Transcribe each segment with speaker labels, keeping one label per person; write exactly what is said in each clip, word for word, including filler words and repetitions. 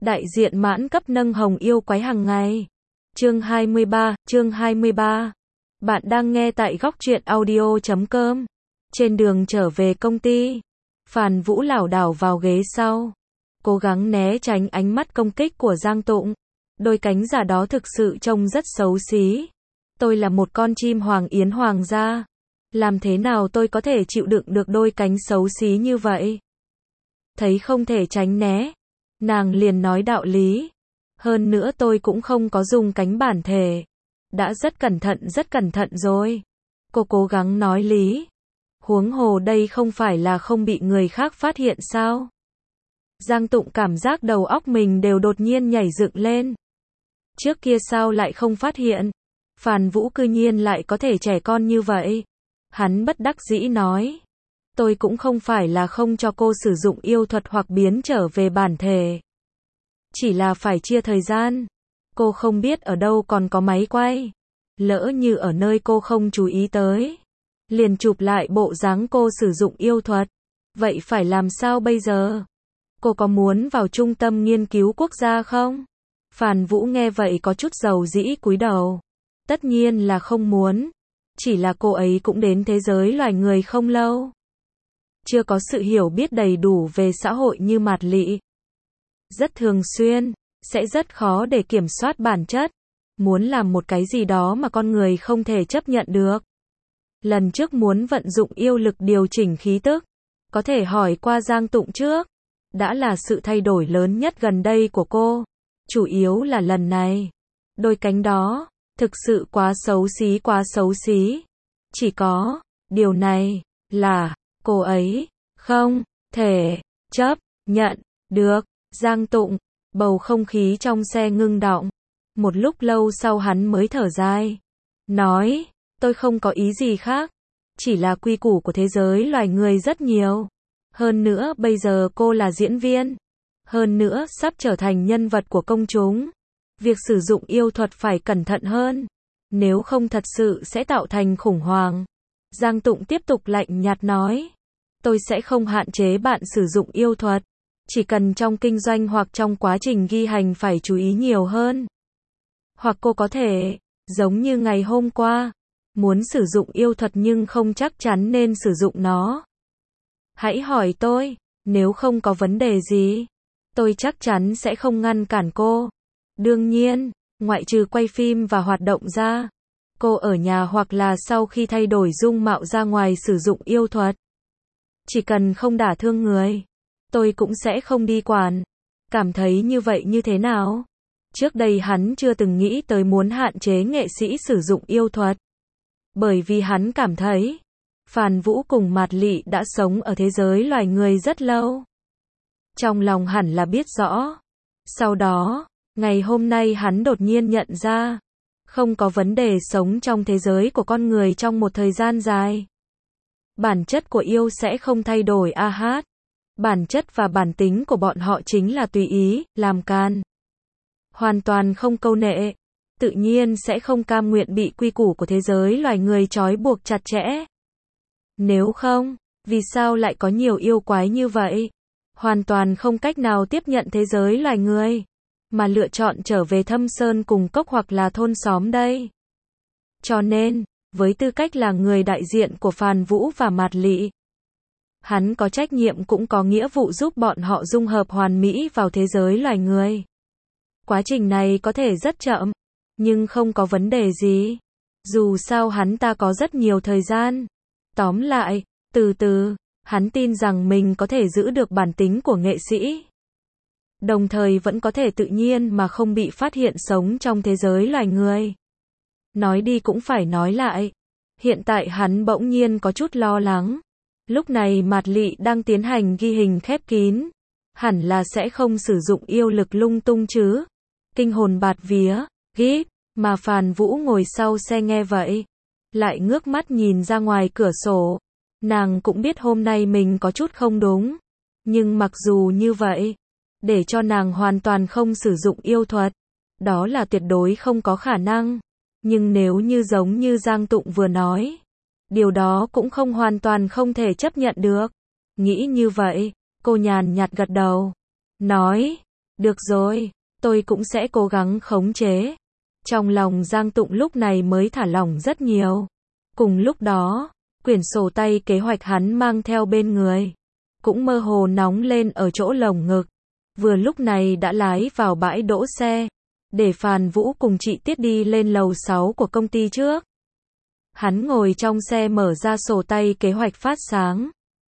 Speaker 1: Đại diện mãn cấp nâng hồng yêu quái hàng ngày. Chương hai mươi ba, chương hai mươi ba. Bạn đang nghe tại góc truyện audio chấm com. Trên đường trở về công ty, Phàn Vũ lảo đảo vào ghế sau, cố gắng né tránh ánh mắt công kích của Giang Tụng. Đôi cánh giả đó thực sự trông rất xấu xí. Tôi là một con chim hoàng yến hoàng gia, làm thế nào tôi có thể chịu đựng được đôi cánh xấu xí như vậy? Thấy không thể tránh né, nàng liền nói đạo lý. Hơn nữa tôi cũng không có dùng cánh bản thể. Đã rất cẩn thận rất cẩn thận rồi. Cô cố gắng nói lý. Huống hồ đây không phải là không bị người khác phát hiện sao? Giang Tụng cảm giác đầu óc mình đều đột nhiên nhảy dựng lên. Trước kia sao lại không phát hiện? Phàn Vũ cư nhiên lại có thể trẻ con như vậy. Hắn bất đắc dĩ nói. Tôi cũng không phải là không cho cô sử dụng yêu thuật hoặc biến trở về bản thể. Chỉ là phải chia thời gian. Cô không biết ở đâu còn có máy quay. Lỡ như ở nơi cô không chú ý tới, liền chụp lại bộ dáng cô sử dụng yêu thuật. Vậy phải làm sao bây giờ? Cô có muốn vào trung tâm nghiên cứu quốc gia không? Phàn Vũ nghe vậy có chút dầu dĩ cúi đầu. Tất nhiên là không muốn. Chỉ là cô ấy cũng đến thế giới loài người không lâu. Chưa có sự hiểu biết đầy đủ về xã hội như Mạt Lị. Rất thường xuyên, sẽ rất khó để kiểm soát bản chất. Muốn làm một cái gì đó mà con người không thể chấp nhận được. Lần trước muốn vận dụng yêu lực điều chỉnh khí tức, có thể hỏi qua Giang Tụng trước. Đã là sự thay đổi lớn nhất gần đây của cô. Chủ yếu là lần này. Đôi cánh đó, thực sự quá xấu xí quá xấu xí. Chỉ có, điều này, là, cô ấy, không, thể, chấp, nhận, được. Giang Tụng, bầu không khí trong xe ngưng đọng. Một lúc lâu sau hắn mới thở dài. Nói, tôi không có ý gì khác. Chỉ là quy củ của thế giới loài người rất nhiều. Hơn nữa bây giờ cô là diễn viên. Hơn nữa sắp trở thành nhân vật của công chúng. Việc sử dụng yêu thuật phải cẩn thận hơn. Nếu không thật sự sẽ tạo thành khủng hoảng. Giang Tụng tiếp tục lạnh nhạt nói. Tôi sẽ không hạn chế bạn sử dụng yêu thuật. Chỉ cần trong kinh doanh hoặc trong quá trình ghi hành phải chú ý nhiều hơn. Hoặc cô có thể, giống như ngày hôm qua, muốn sử dụng yêu thuật nhưng không chắc chắn nên sử dụng nó. Hãy hỏi tôi, nếu không có vấn đề gì, tôi chắc chắn sẽ không ngăn cản cô. Đương nhiên, ngoại trừ quay phim và hoạt động ra, cô ở nhà hoặc là sau khi thay đổi dung mạo ra ngoài sử dụng yêu thuật. Chỉ cần không đả thương người, tôi cũng sẽ không đi quản. Cảm thấy như vậy như thế nào? Trước đây hắn chưa từng nghĩ tới muốn hạn chế nghệ sĩ sử dụng yêu thuật. Bởi vì hắn cảm thấy, Phàn Vũ cùng Mạt Lị đã sống ở thế giới loài người rất lâu. Trong lòng hẳn là biết rõ. Sau đó, ngày hôm nay hắn đột nhiên nhận ra, không có vấn đề sống trong thế giới của con người trong một thời gian dài. Bản chất của yêu sẽ không thay đổi a hát. Bản chất và bản tính của bọn họ chính là tùy ý, làm can. Hoàn toàn không câu nệ. Tự nhiên sẽ không cam nguyện bị quy củ của thế giới loài người trói buộc chặt chẽ. Nếu không, vì sao lại có nhiều yêu quái như vậy? Hoàn toàn không cách nào tiếp nhận thế giới loài người, mà lựa chọn trở về thâm sơn cùng cốc hoặc là thôn xóm đây. Cho nên, với tư cách là người đại diện của Phàn Vũ và Mạt Lị, hắn có trách nhiệm cũng có nghĩa vụ giúp bọn họ dung hợp hoàn mỹ vào thế giới loài người. Quá trình này có thể rất chậm, nhưng không có vấn đề gì. Dù sao hắn ta có rất nhiều thời gian. Tóm lại, từ từ, hắn tin rằng mình có thể giữ được bản tính của nghệ sĩ. Đồng thời vẫn có thể tự nhiên mà không bị phát hiện sống trong thế giới loài người. Nói đi cũng phải nói lại. Hiện tại hắn bỗng nhiên có chút lo lắng. Lúc này Mạt Lị đang tiến hành ghi hình khép kín. Hẳn là sẽ không sử dụng yêu lực lung tung chứ. Kinh hồn bạt vía, gíp, mà Phàn Vũ ngồi sau xe nghe vậy. Lại ngước mắt nhìn ra ngoài cửa sổ. Nàng cũng biết hôm nay mình có chút không đúng. Nhưng mặc dù như vậy, để cho nàng hoàn toàn không sử dụng yêu thuật, đó là tuyệt đối không có khả năng. Nhưng nếu như giống như Giang Tụng vừa nói, điều đó cũng không hoàn toàn không thể chấp nhận được. Nghĩ như vậy, cô nhàn nhạt gật đầu. Nói, Được rồi, tôi cũng sẽ cố gắng khống chế. Trong lòng Giang Tụng lúc này mới thả lỏng rất nhiều. Cùng lúc đó, quyển sổ tay kế hoạch hắn mang theo bên người, cũng mơ hồ nóng lên ở chỗ lồng ngực. Vừa lúc này đã lái vào bãi đỗ xe, để Phàn Vũ cùng chị Tiết đi lên lầu sáu của công ty trước. Hắn ngồi trong xe mở ra sổ tay kế hoạch phát sáng.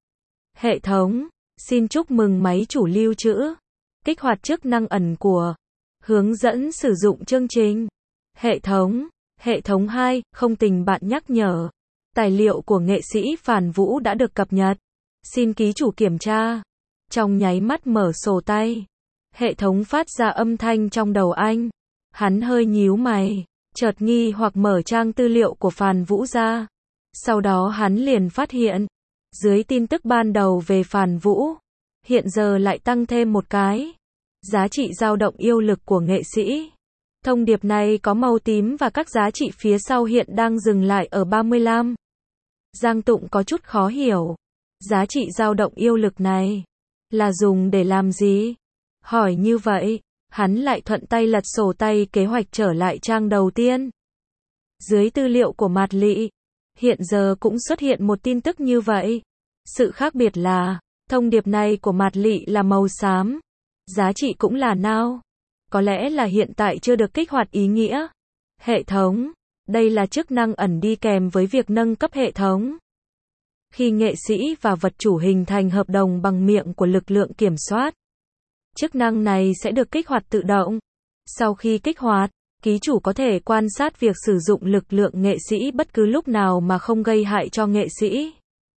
Speaker 1: Hệ thống, xin chúc mừng máy chủ lưu trữ. Kích hoạt chức năng ẩn của. Hướng dẫn sử dụng chương trình. Hệ thống, hệ thống hai, không tình bạn nhắc nhở. Tài liệu của nghệ sĩ Phàn Vũ đã được cập nhật. Xin ký chủ kiểm tra. Trong nháy mắt mở sổ tay, hệ thống phát ra âm thanh trong đầu anh. Hắn hơi nhíu mày, chợt nghi hoặc mở trang tư liệu của Phàn Vũ ra. Sau đó hắn liền phát hiện, dưới tin tức ban đầu về Phàn Vũ, hiện giờ lại tăng thêm một cái. Giá trị dao động yêu lực của nghệ sĩ. Thông điệp này có màu tím và các giá trị phía sau hiện đang dừng lại ở ba mươi lăm. Giang Tụng có chút khó hiểu. Giá trị dao động yêu lực này là dùng để làm gì? Hỏi như vậy, hắn lại thuận tay lật sổ tay kế hoạch trở lại trang đầu tiên. Dưới tư liệu của Mạt Lị, hiện giờ cũng xuất hiện một tin tức như vậy. Sự khác biệt là, thông điệp này của Mạt Lị là màu xám, giá trị cũng là nao. Có lẽ là hiện tại chưa được kích hoạt ý nghĩa. Hệ thống, đây là chức năng ẩn đi kèm với việc nâng cấp hệ thống. Khi nghệ sĩ và vật chủ hình thành hợp đồng bằng miệng của lực lượng kiểm soát, chức năng này sẽ được kích hoạt tự động. Sau khi kích hoạt, ký chủ có thể quan sát việc sử dụng lực lượng nghệ sĩ bất cứ lúc nào mà không gây hại cho nghệ sĩ.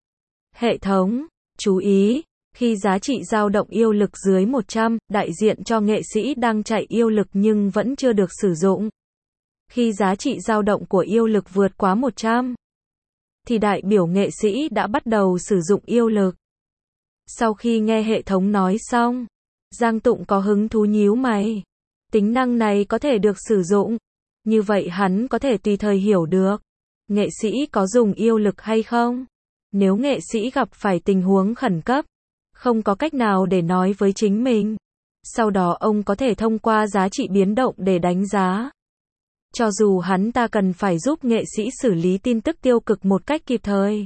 Speaker 1: Hệ thống, chú ý, khi giá trị dao động yêu lực dưới một trăm, đại diện cho nghệ sĩ đang chạy yêu lực nhưng vẫn chưa được sử dụng. Khi giá trị dao động của yêu lực vượt quá một trăm, thì đại biểu nghệ sĩ đã bắt đầu sử dụng yêu lực. Sau khi nghe hệ thống nói xong, Giang Tụng có hứng thú nhíu mày. Tính năng này có thể được sử dụng. Như vậy hắn có thể tùy thời hiểu được nghệ sĩ có dùng yêu lực hay không. Nếu nghệ sĩ gặp phải tình huống khẩn cấp, không có cách nào để nói với chính mình, sau đó ông có thể thông qua giá trị biến động để đánh giá. Cho dù hắn ta cần phải giúp nghệ sĩ xử lý tin tức tiêu cực một cách kịp thời.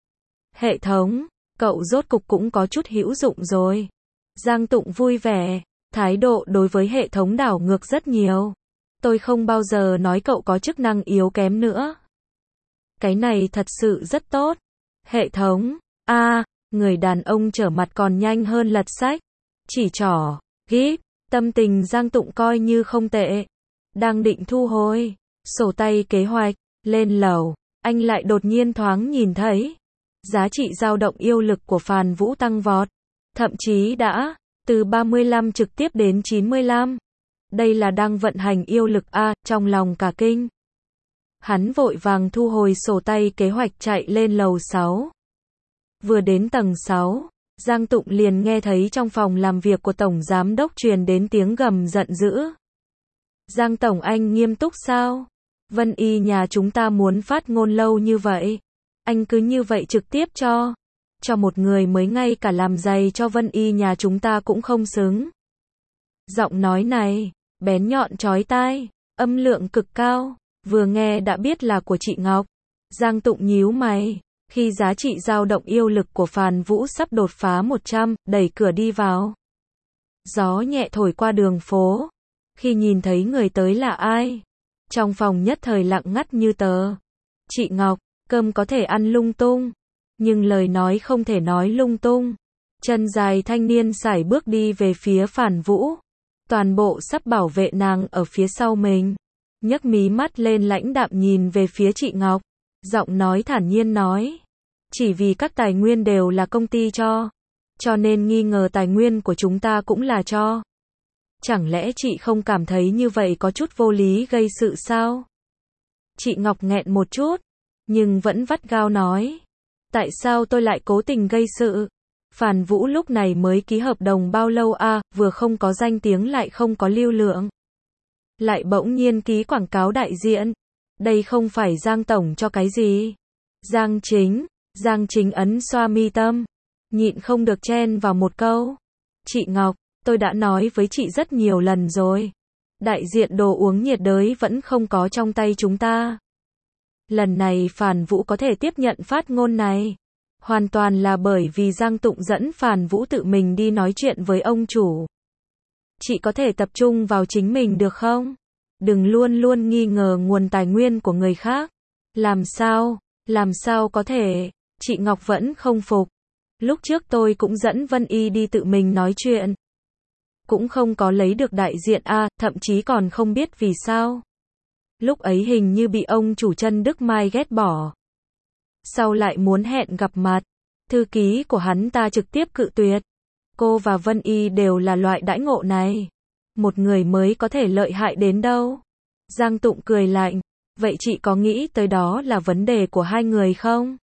Speaker 1: Hệ thống, cậu rốt cục cũng có chút hữu dụng rồi. Giang Tụng vui vẻ, thái độ đối với hệ thống đảo ngược rất nhiều. Tôi không bao giờ nói cậu có chức năng yếu kém nữa. Cái này thật sự rất tốt. Hệ thống, a à, người đàn ông trở mặt còn nhanh hơn lật sách. Chỉ trỏ, gíp, tâm tình Giang Tụng coi như không tệ. Đang định thu hồi sổ tay kế hoạch, lên lầu, anh lại đột nhiên thoáng nhìn thấy giá trị dao động yêu lực của Phàn Vũ tăng vọt, thậm chí đã từ ba mươi lăm trực tiếp đến chín mươi lăm. Đây là đang vận hành yêu lực a, trong lòng cả kinh. Hắn vội vàng thu hồi sổ tay kế hoạch chạy lên lầu sáu. Vừa đến tầng sáu, Giang Tụng liền nghe thấy trong phòng làm việc của tổng giám đốc truyền đến tiếng gầm giận dữ. Giang tổng, anh nghiêm túc sao? Vân Y nhà chúng ta muốn phát ngôn lâu như vậy, anh cứ như vậy trực tiếp cho cho một người mới ngay cả làm giày cho Vân Y nhà chúng ta cũng không xứng. Giọng nói này bén nhọn chói tai, âm lượng cực cao, vừa nghe đã biết là của chị Ngọc. Giang Tụng nhíu mày, khi giá trị dao động yêu lực của Phàn Vũ sắp đột phá một trăm, đẩy cửa đi vào. Gió nhẹ thổi qua đường phố. Khi nhìn thấy người tới là ai, trong phòng nhất thời lặng ngắt như tờ. Chị Ngọc, cơm có thể ăn lung tung, nhưng lời nói không thể nói lung tung. Chân dài thanh niên sải bước đi về phía Phàn Vũ, toàn bộ sắp bảo vệ nàng ở phía sau mình. Nhấc mí mắt lên lãnh đạm nhìn về phía chị Ngọc, giọng nói thản nhiên nói, chỉ vì các tài nguyên đều là công ty cho, cho nên nghi ngờ tài nguyên của chúng ta cũng là cho. Chẳng lẽ chị không cảm thấy như vậy có chút vô lý gây sự sao? Chị Ngọc nghẹn một chút, nhưng vẫn vắt gao nói, tại sao tôi lại cố tình gây sự? Phàn Vũ lúc này mới ký hợp đồng bao lâu a, à, vừa không có danh tiếng lại không có lưu lượng. Lại bỗng nhiên ký quảng cáo đại diện. Đây không phải Giang tổng cho cái gì? Giang Chính, Giang Chính ấn xoa mi tâm, nhịn không được chen vào một câu. Chị Ngọc, Tôi đã nói với chị rất nhiều lần rồi. Đại diện đồ uống nhiệt đới vẫn không có trong tay chúng ta. Lần này Phàn Vũ có thể tiếp nhận phát ngôn này. Hoàn toàn là bởi vì Giang Tụng dẫn Phàn Vũ tự mình đi nói chuyện với ông chủ. Chị có thể tập trung vào chính mình được không? Đừng luôn luôn nghi ngờ nguồn tài nguyên của người khác. Làm sao? Làm sao có thể? Chị Ngọc vẫn không phục. Lúc trước tôi cũng dẫn Vân Y đi tự mình nói chuyện. Cũng không có lấy được đại diện a, thậm chí còn không biết vì sao. Lúc ấy hình như bị ông chủ Trân Đức Mai ghét bỏ. Sau lại muốn hẹn gặp mặt. Thư ký của hắn ta trực tiếp cự tuyệt. Cô và Vân Y đều là loại đãi ngộ này. Một người mới có thể lợi hại đến đâu? Giang Tụng cười lạnh. Vậy chị có nghĩ tới đó là vấn đề của hai người không?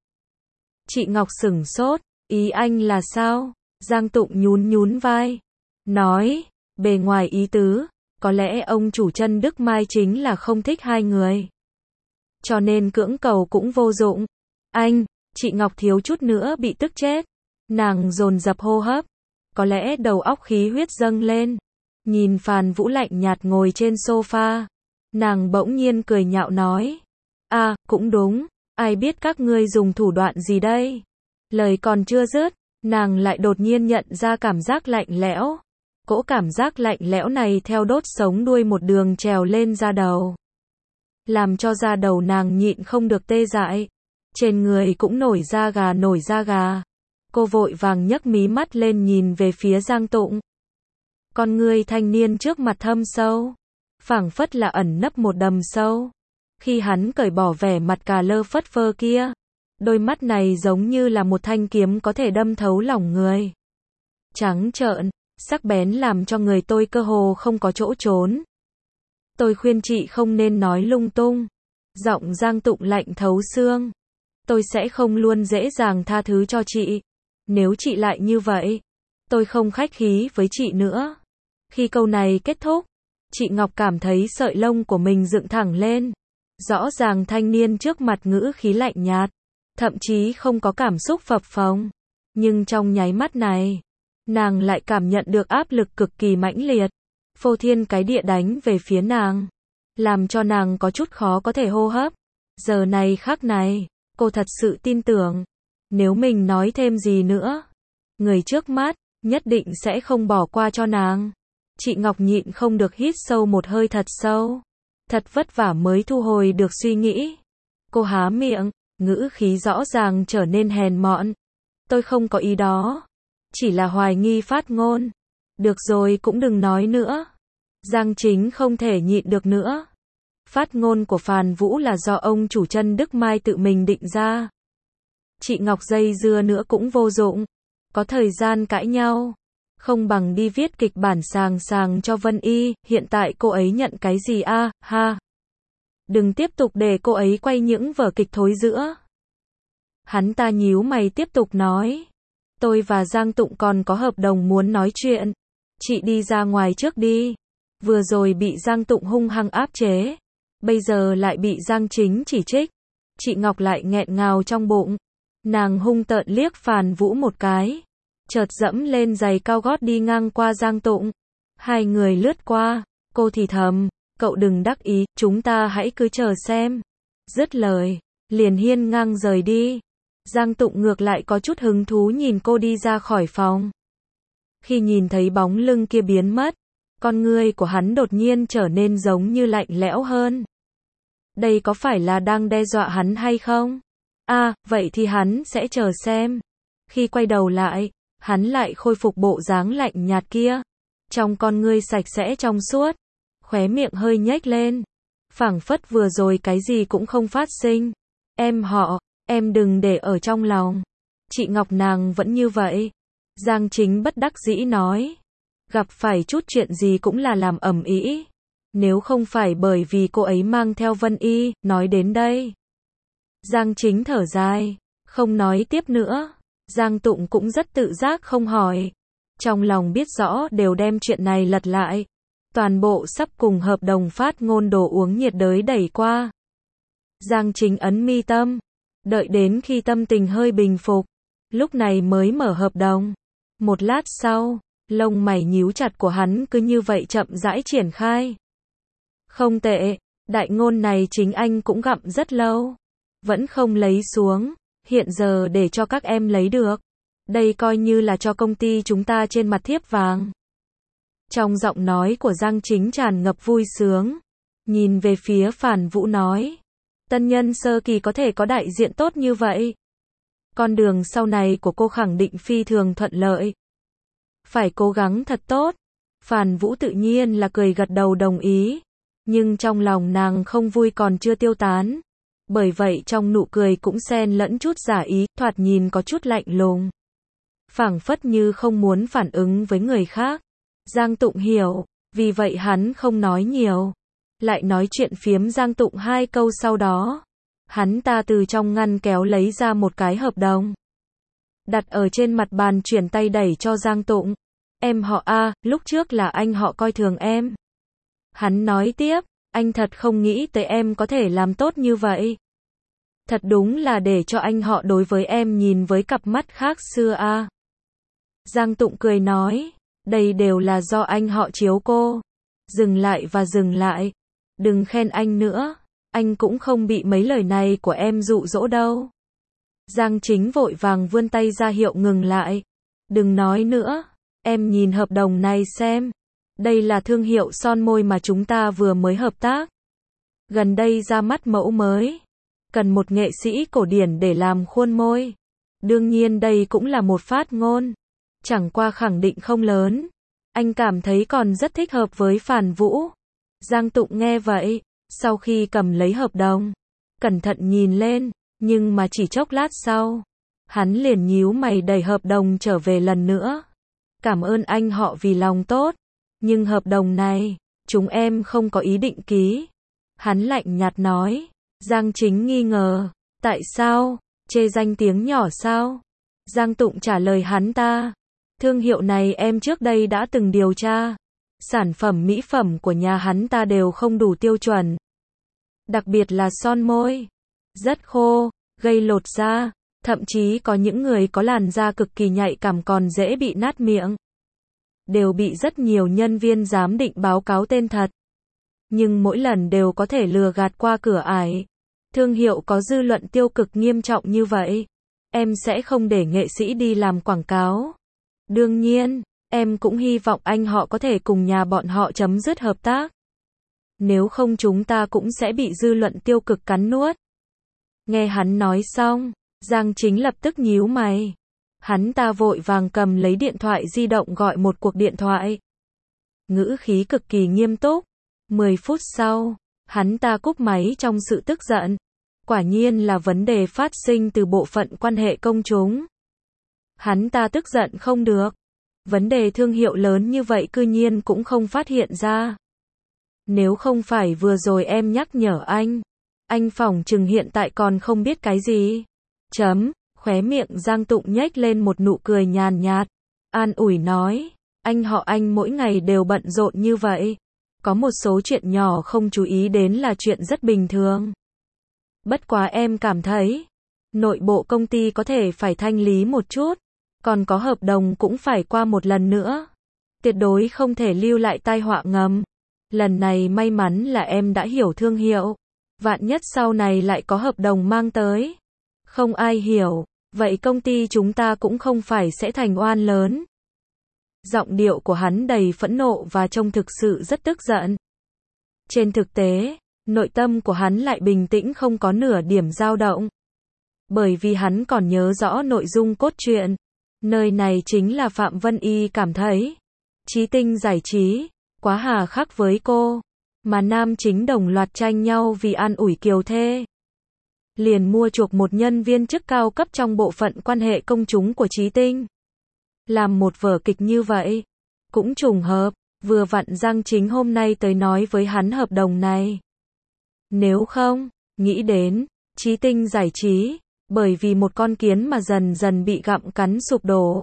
Speaker 1: Chị Ngọc sửng sốt. Ý anh là sao? Giang Tụng nhún nhún vai. Nói, bề ngoài ý tứ, có lẽ ông chủ Trân Đức Mai chính là không thích hai người. Cho nên cưỡng cầu cũng vô dụng. Anh, chị Ngọc thiếu chút nữa bị tức chết. Nàng dồn dập hô hấp. Có lẽ đầu óc khí huyết dâng lên. Nhìn Phàn Vũ lạnh nhạt ngồi trên sofa. Nàng bỗng nhiên cười nhạo nói. À, cũng đúng, ai biết các ngươi dùng thủ đoạn gì đây? Lời còn chưa dứt, nàng lại đột nhiên nhận ra cảm giác lạnh lẽo. Cỗ cảm giác lạnh lẽo này theo đốt sống đuôi một đường trèo lên da đầu. Làm cho da đầu nàng nhịn không được tê dại. Trên người cũng nổi da gà nổi da gà. Cô vội vàng nhấc mí mắt lên nhìn về phía Giang Tụng. Con người thanh niên trước mặt thâm sâu. Phảng phất là ẩn nấp một đầm sâu. Khi hắn cởi bỏ vẻ mặt cà lơ phất phơ kia. Đôi mắt này giống như là một thanh kiếm có thể đâm thấu lòng người. Trắng trợn, sắc bén làm cho người tôi cơ hồ không có chỗ trốn. Tôi khuyên chị không nên nói lung tung. Giọng Giang Tụng lạnh thấu xương. Tôi sẽ không luôn dễ dàng tha thứ cho chị. Nếu chị lại như vậy, tôi không khách khí với chị nữa. Khi câu này kết thúc, chị Ngọc cảm thấy sợi lông của mình dựng thẳng lên. Rõ ràng thanh niên trước mặt ngữ khí lạnh nhạt, thậm chí không có cảm xúc phập phồng. Nhưng trong nháy mắt này, nàng lại cảm nhận được áp lực cực kỳ mãnh liệt. Phô thiên cái địa đánh về phía nàng. Làm cho nàng có chút khó có thể hô hấp. Giờ này khắc này, cô thật sự tin tưởng. Nếu mình nói thêm gì nữa, người trước mắt, nhất định sẽ không bỏ qua cho nàng. Chị Ngọc nhịn không được hít sâu một hơi thật sâu. Thật vất vả mới thu hồi được suy nghĩ. Cô há miệng, ngữ khí rõ ràng trở nên hèn mọn. Tôi không có ý đó. Chỉ là hoài nghi phát ngôn. Được rồi cũng đừng nói nữa. Giang Chính không thể nhịn được nữa. Phát ngôn của Phàn Vũ là do ông chủ Trân Đức Mai tự mình định ra. Chị Ngọc dây dưa nữa cũng vô dụng. Có thời gian cãi nhau. Không bằng đi viết kịch bản sàng sàng cho Vân Y. Hiện tại cô ấy nhận cái gì a à, ha. Đừng tiếp tục để cô ấy quay những vở kịch thối giữa. Hắn ta nhíu mày tiếp tục nói. Tôi và Giang Tụng còn có hợp đồng muốn nói chuyện. Chị đi ra ngoài trước đi. Vừa rồi bị Giang Tụng hung hăng áp chế. Bây giờ lại bị Giang Chính chỉ trích. Chị Ngọc lại nghẹn ngào trong bụng. Nàng hung tợn liếc Phàn Vũ một cái. Chợt dẫm lên giày cao gót đi ngang qua Giang Tụng. Hai người lướt qua. Cô thì thầm. Cậu đừng đắc ý, chúng ta hãy cứ chờ xem. Dứt lời, liền hiên ngang rời đi. Giang Tụng ngược lại có chút hứng thú nhìn cô đi ra khỏi phòng. Khi nhìn thấy bóng lưng kia biến mất, con ngươi của hắn đột nhiên trở nên giống như lạnh lẽo hơn. Đây có phải là đang đe dọa hắn hay không? À, vậy thì hắn sẽ chờ xem. Khi quay đầu lại, hắn lại khôi phục bộ dáng lạnh nhạt kia. Trong con ngươi sạch sẽ trong suốt. Khóe miệng hơi nhếch lên. Phảng phất vừa rồi cái gì cũng không phát sinh. Em họ, em đừng để ở trong lòng. Chị Ngọc nàng vẫn như vậy. Giang Chính bất đắc dĩ nói. Gặp phải chút chuyện gì cũng là làm ầm ĩ. Nếu không phải bởi vì cô ấy mang theo Vân Y, nói đến đây. Giang Chính thở dài, không nói tiếp nữa. Giang Tụng cũng rất tự giác không hỏi. Trong lòng biết rõ đều đem chuyện này lật lại. Toàn bộ sắp cùng hợp đồng phát ngôn đồ uống nhiệt đới đẩy qua. Giang Chính ấn mi tâm. Đợi đến khi tâm tình hơi bình phục. Lúc này mới mở hợp đồng. Một lát sau, Lông mày nhíu chặt của hắn cứ như vậy chậm rãi triển khai. Không tệ, đại ngôn này chính anh cũng gặm rất lâu. Vẫn không lấy xuống, hiện giờ để cho các em lấy được. Đây coi như là cho công ty chúng ta trên mặt thiếp vàng. Trong giọng nói của Giang Chính tràn ngập vui sướng. Nhìn về phía Phản Vũ nói. Tân nhân sơ kỳ có thể có đại diện tốt như vậy. Con đường sau này của cô khẳng định phi thường thuận lợi. Phải cố gắng thật tốt. Phản Vũ tự nhiên là cười gật đầu đồng ý. Nhưng trong lòng nàng không vui còn chưa tiêu tán. Bởi vậy trong nụ cười cũng xen lẫn chút giả ý, thoạt nhìn có chút lạnh lùng. Phảng phất như không muốn phản ứng với người khác. Giang Tụng hiểu, vì vậy hắn không nói nhiều. Lại nói chuyện phiếm Giang Tụng hai câu sau đó. Hắn ta từ trong ngăn kéo lấy ra một cái hợp đồng. Đặt ở trên mặt bàn chuyển tay đẩy cho Giang Tụng. Em họ A, lúc trước là anh họ coi thường em. Hắn nói tiếp, anh thật không nghĩ tới em có thể làm tốt như vậy. Thật đúng là để cho anh họ đối với em nhìn với cặp mắt khác xưa A. Giang Tụng cười nói, đây đều là do anh họ chiếu cô. Dừng lại và dừng lại. Đừng khen anh nữa. Anh cũng không bị mấy lời này của em dụ dỗ đâu. Giang Chính vội vàng vươn tay ra hiệu ngừng lại. Đừng nói nữa. Em nhìn hợp đồng này xem. Đây là thương hiệu son môi mà chúng ta vừa mới hợp tác. Gần đây ra mắt mẫu mới. Cần một nghệ sĩ cổ điển để làm khuôn môi. Đương nhiên đây cũng là một phát ngôn. Chẳng qua khẳng định không lớn. Anh cảm thấy còn rất thích hợp với Phản Vũ. Giang Tụng nghe vậy. Sau khi cầm lấy hợp đồng. Cẩn thận nhìn lên. Nhưng mà chỉ chốc lát sau. Hắn liền nhíu mày đẩy hợp đồng trở về lần nữa. Cảm ơn anh họ vì lòng tốt. Nhưng hợp đồng này, chúng em không có ý định ký. Hắn lạnh nhạt nói. Giang Chính nghi ngờ. Tại sao? Chê danh tiếng nhỏ sao? Giang Tụng trả lời hắn ta. Thương hiệu này em trước đây đã từng điều tra. Sản phẩm mỹ phẩm của nhà hắn ta đều không đủ tiêu chuẩn. Đặc biệt là son môi. Rất khô, gây lột da. Thậm chí có những người có làn da cực kỳ nhạy cảm còn dễ bị nát miệng. Đều bị rất nhiều nhân viên giám định báo cáo tên thật. Nhưng mỗi lần đều có thể lừa gạt qua cửa ải. Thương hiệu có dư luận tiêu cực nghiêm trọng như vậy. Em sẽ không để nghệ sĩ đi làm quảng cáo. Đương nhiên, em cũng hy vọng anh họ có thể cùng nhà bọn họ chấm dứt hợp tác. Nếu không chúng ta cũng sẽ bị dư luận tiêu cực cắn nuốt. Nghe hắn nói xong, Giang Chính lập tức nhíu mày. Hắn ta vội vàng cầm lấy điện thoại di động gọi một cuộc điện thoại. Ngữ khí cực kỳ nghiêm túc. mười phút sau, hắn ta cúp máy trong sự tức giận. Quả nhiên là vấn đề phát sinh từ bộ phận quan hệ công chúng. Hắn ta tức giận không được. Vấn đề thương hiệu lớn như vậy cư nhiên cũng không phát hiện ra. Nếu không phải vừa rồi em nhắc nhở anh, anh phỏng chừng hiện tại còn không biết cái gì. Chấm, khóe miệng Giang Tụng nhếch lên một nụ cười nhàn nhạt. An ủi nói, anh họ anh mỗi ngày đều bận rộn như vậy. Có một số chuyện nhỏ không chú ý đến là chuyện rất bình thường. Bất quá em cảm thấy, nội bộ công ty có thể phải thanh lý một chút. Còn có hợp đồng cũng phải qua một lần nữa. Tuyệt đối không thể lưu lại tai họa ngầm. Lần này may mắn là em đã hiểu thương hiệu. Vạn nhất sau này lại có hợp đồng mang tới. Không ai hiểu. Vậy công ty chúng ta cũng không phải sẽ thành oan lớn. Giọng điệu của hắn đầy phẫn nộ và trông thực sự rất tức giận. Trên thực tế, nội tâm của hắn lại bình tĩnh không có nửa điểm dao động. Bởi vì hắn còn nhớ rõ nội dung cốt truyện. Nơi này chính là Phạm Vân Y cảm thấy. Chí Tinh giải trí, quá hà khắc với cô. Mà nam chính đồng loạt tranh nhau vì an ủi kiều thê. Liền mua chuộc một nhân viên chức cao cấp trong bộ phận quan hệ công chúng của Chí Tinh. Làm một vở kịch như vậy. Cũng trùng hợp, vừa vặn Giang Chính hôm nay tới nói với hắn hợp đồng này. Nếu không, nghĩ đến, Chí Tinh giải trí. Bởi vì một con kiến mà dần dần bị gặm cắn sụp đổ.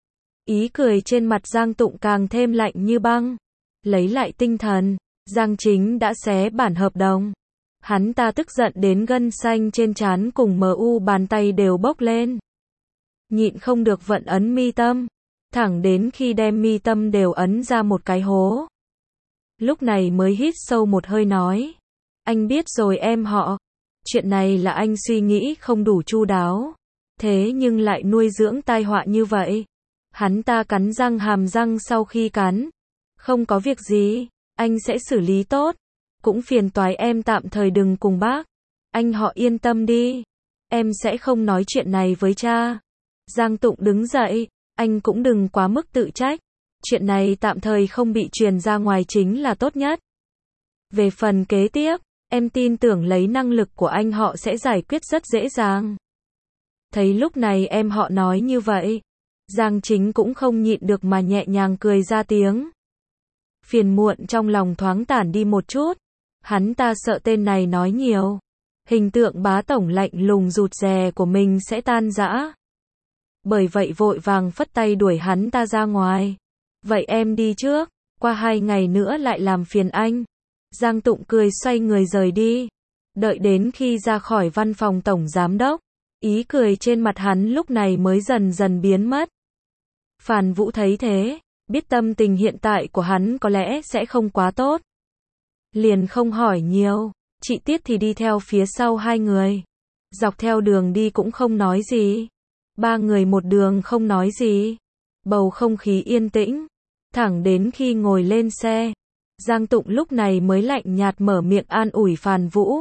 Speaker 1: Ý cười trên mặt Giang Tụng càng thêm lạnh như băng. Lấy lại tinh thần, Giang Chính đã xé bản hợp đồng. Hắn ta tức giận đến gân xanh trên trán cùng mờ u bàn tay đều bốc lên. Nhịn không được vận ấn mi tâm. thẳng đến khi đem mi tâm đều ấn ra một cái hố. Lúc này mới hít sâu một hơi nói, anh biết rồi em họ, chuyện này là anh suy nghĩ không đủ chu đáo, thế nhưng lại nuôi dưỡng tai họa như vậy. Hắn ta cắn răng hàm răng sau khi cắn, không có việc gì, anh sẽ xử lý tốt, cũng phiền toái em tạm thời đừng cùng bác, anh họ yên tâm đi, em sẽ không nói chuyện này với cha. Giang Tụng đứng dậy, anh cũng đừng quá mức tự trách, chuyện này tạm thời không bị truyền ra ngoài chính là tốt nhất. Về phần kế tiếp, em tin tưởng lấy năng lực của anh họ sẽ giải quyết rất dễ dàng. Thấy lúc này em họ nói như vậy, Giang Chính cũng không nhịn được mà nhẹ nhàng cười ra tiếng. Phiền muộn trong lòng thoáng tản đi một chút, hắn ta sợ tên này nói nhiều, hình tượng bá tổng lạnh lùng rụt rè của mình sẽ tan rã. Bởi vậy vội vàng phất tay đuổi hắn ta ra ngoài. Vậy em đi trước, qua hai ngày nữa lại làm phiền anh. Giang Tụng cười xoay người rời đi. Đợi đến khi ra khỏi văn phòng tổng giám đốc, ý cười trên mặt hắn lúc này mới dần dần biến mất. Phàn Vũ thấy thế, biết tâm tình hiện tại của hắn có lẽ sẽ không quá tốt. Liền không hỏi nhiều, chị Tiết thì đi theo phía sau hai người. Dọc theo đường đi cũng không nói gì. Ba người một đường không nói gì. Bầu không khí yên tĩnh. Thẳng đến khi ngồi lên xe, Giang Tụng lúc này mới lạnh nhạt mở miệng an ủi Phàn Vũ.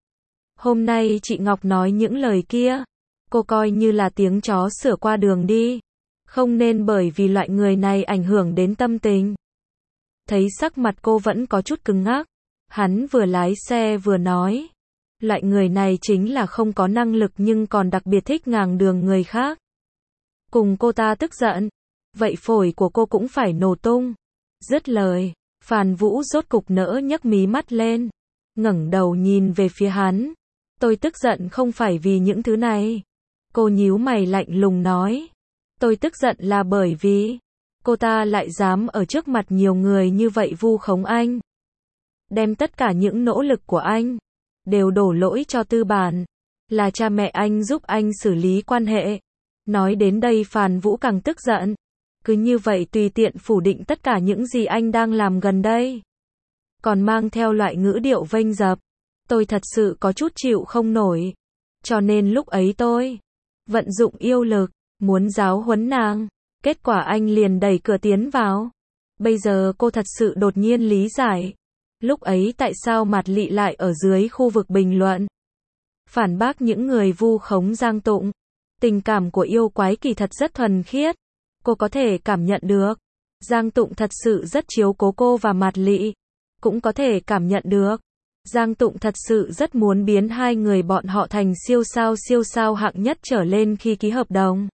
Speaker 1: Hôm nay chị Ngọc nói những lời kia, cô coi như là tiếng chó sửa qua đường đi. Không nên bởi vì loại người này ảnh hưởng đến tâm tình. Thấy sắc mặt cô vẫn có chút cứng ngắc, hắn vừa lái xe vừa nói. Loại người này chính là không có năng lực nhưng còn đặc biệt thích ngàng đường người khác. Cùng cô ta tức giận, vậy phổi của cô cũng phải nổ tung. Dứt lời, Phàn Vũ rốt cục nỡ nhấc mí mắt lên, ngẩng đầu nhìn về phía hắn. Tôi tức giận không phải vì những thứ này. Cô nhíu mày lạnh lùng nói. Tôi tức giận là bởi vì cô ta lại dám ở trước mặt nhiều người như vậy vu khống anh. Đem tất cả những nỗ lực của anh đều đổ lỗi cho tư bản, là cha mẹ anh giúp anh xử lý quan hệ. Nói đến đây Phàn Vũ càng tức giận. Cứ như vậy tùy tiện phủ định tất cả những gì anh đang làm gần đây. Còn mang theo loại ngữ điệu vênh dập. Tôi thật sự có chút chịu không nổi. Cho nên lúc ấy tôi vận dụng yêu lực, muốn giáo huấn nàng. Kết quả anh liền đẩy cửa tiến vào. Bây giờ cô thật sự đột nhiên lý giải. Lúc ấy tại sao Mạt Lị lại ở dưới khu vực bình luận. Phản bác những người vu khống Giang Tụng. Tình cảm của yêu quái kỳ thật rất thuần khiết. Cô có thể cảm nhận được. Giang Tụng thật sự rất chiếu cố cô và Mạt Lị. Cũng có thể cảm nhận được. Giang Tụng thật sự rất muốn biến hai người bọn họ thành siêu sao siêu sao hạng nhất trở lên khi ký hợp đồng.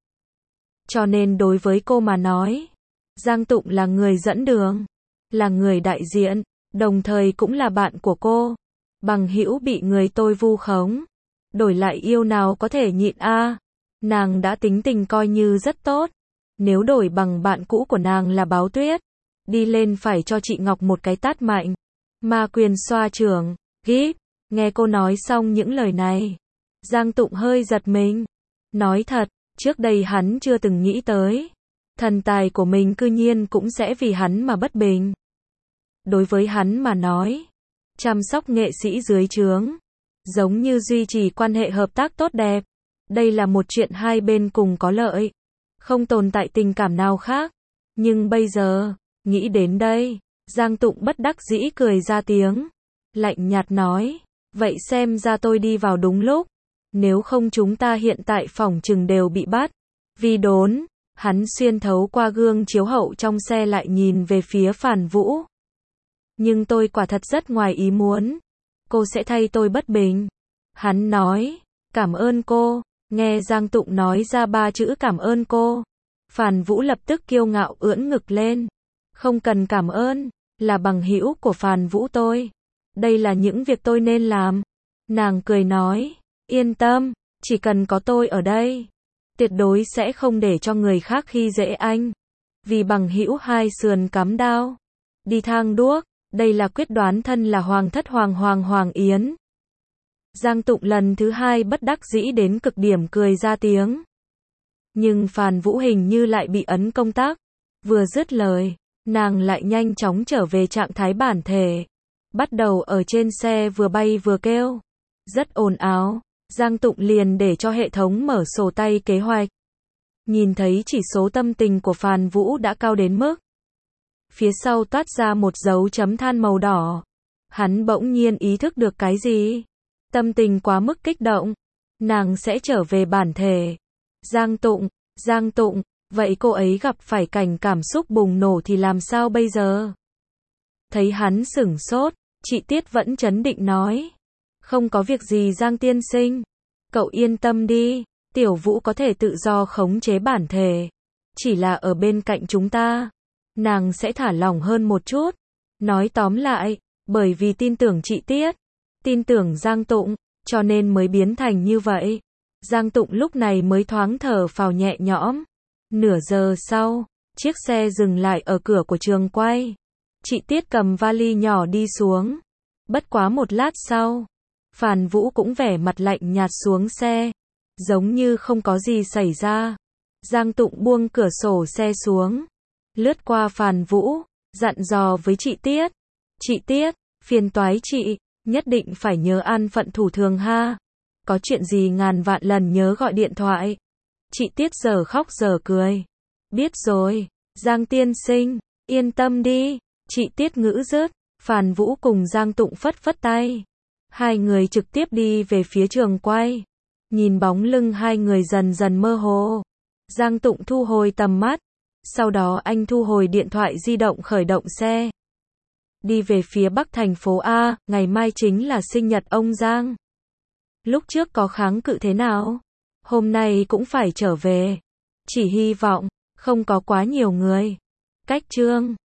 Speaker 1: Cho nên đối với cô mà nói, Giang Tụng là người dẫn đường, là người đại diện, đồng thời cũng là bạn của cô. Bằng hữu bị người tôi vu khống, đổi lại yêu nào có thể nhịn a? À, nàng đã tính tình coi như rất tốt. Nếu đổi bằng bạn cũ của nàng là Báo Tuyết, đi lên phải cho chị Ngọc một cái tát mạnh. Ma quyền xoa trưởng, gíp. Nghe cô nói xong những lời này, Giang Tụng hơi giật mình. Nói thật, trước đây hắn chưa từng nghĩ tới, thần tài của mình cư nhiên cũng sẽ vì hắn mà bất bình. Đối với hắn mà nói, chăm sóc nghệ sĩ dưới trướng, giống như duy trì quan hệ hợp tác tốt đẹp. Đây là một chuyện hai bên cùng có lợi, không tồn tại tình cảm nào khác. Nhưng bây giờ, nghĩ đến đây, Giang Tụng bất đắc dĩ cười ra tiếng, lạnh nhạt nói, vậy xem ra tôi đi vào đúng lúc, nếu không chúng ta hiện tại phỏng chừng đều bị bắt. Vì đốn, hắn xuyên thấu qua gương chiếu hậu trong xe lại nhìn về phía Phàn Vũ. Nhưng tôi quả thật rất ngoài ý muốn, cô sẽ thay tôi bất bình. Hắn nói, cảm ơn cô. Nghe Giang Tụng nói ra ba chữ cảm ơn cô, Phàn Vũ lập tức kiêu ngạo ưỡn ngực lên. Không cần cảm ơn, là bằng hữu của Phàn Vũ tôi. Đây là những việc tôi nên làm. Nàng cười nói, yên tâm, chỉ cần có tôi ở đây, tuyệt đối sẽ không để cho người khác khi dễ anh. Vì bằng hữu hai sườn cắm đao, đi thang đuốc, đây là quyết đoán thân là hoàng thất hoàng hoàng hoàng yến. Giang Tụng lần thứ hai bất đắc dĩ đến cực điểm cười ra tiếng. Nhưng Phàn Vũ hình như lại bị ấn công tắc. Vừa dứt lời, nàng lại nhanh chóng trở về trạng thái bản thể. Bắt đầu ở trên xe vừa bay vừa kêu. Rất ồn ào. Giang Tụng liền để cho hệ thống mở sổ tay kế hoạch. Nhìn thấy chỉ số tâm tình của Phàn Vũ đã cao đến mức. Phía sau toát ra một dấu chấm than màu đỏ. Hắn bỗng nhiên ý thức được cái gì? Tâm tình quá mức kích động. Nàng sẽ trở về bản thể. Giang Tụng, Giang Tụng, vậy cô ấy gặp phải cảnh cảm xúc bùng nổ thì làm sao bây giờ? Thấy hắn sửng sốt, chị Tiết vẫn trấn định nói. Không có việc gì Giang tiên sinh. Cậu yên tâm đi, Tiểu Vũ có thể tự do khống chế bản thể. Chỉ là ở bên cạnh chúng ta, nàng sẽ thả lỏng hơn một chút. Nói tóm lại, bởi vì tin tưởng chị Tiết, tin tưởng Giang Tụng, cho nên mới biến thành như vậy. Giang Tụng lúc này mới thoáng thở phào nhẹ nhõm. Nửa giờ sau, chiếc xe dừng lại ở cửa của trường quay. Chị Tiết cầm vali nhỏ đi xuống. Bất quá một lát sau, Phàn Vũ cũng vẻ mặt lạnh nhạt xuống xe, giống như không có gì xảy ra. Giang Tụng buông cửa sổ xe xuống, lướt qua Phàn Vũ, dặn dò với chị Tiết. Chị Tiết, phiền toái chị, nhất định phải nhớ an phận thủ thường ha. Có chuyện gì ngàn vạn lần nhớ gọi điện thoại. Chị Tiết giờ khóc giờ cười. Biết rồi, Giang tiên sinh, yên tâm đi. Chị Tiết ngữ dứt, Phàn Vũ cùng Giang Tụng phất phất tay. Hai người trực tiếp đi về phía trường quay. Nhìn bóng lưng hai người dần dần mơ hồ. Giang Tụng thu hồi tầm mắt. Sau đó anh thu hồi điện thoại di động khởi động xe. Đi về phía bắc thành phố A, ngày mai chính là sinh nhật ông Giang. Lúc trước có kháng cự thế nào? Hôm nay cũng phải trở về. Chỉ hy vọng, không có quá nhiều người. Cách chương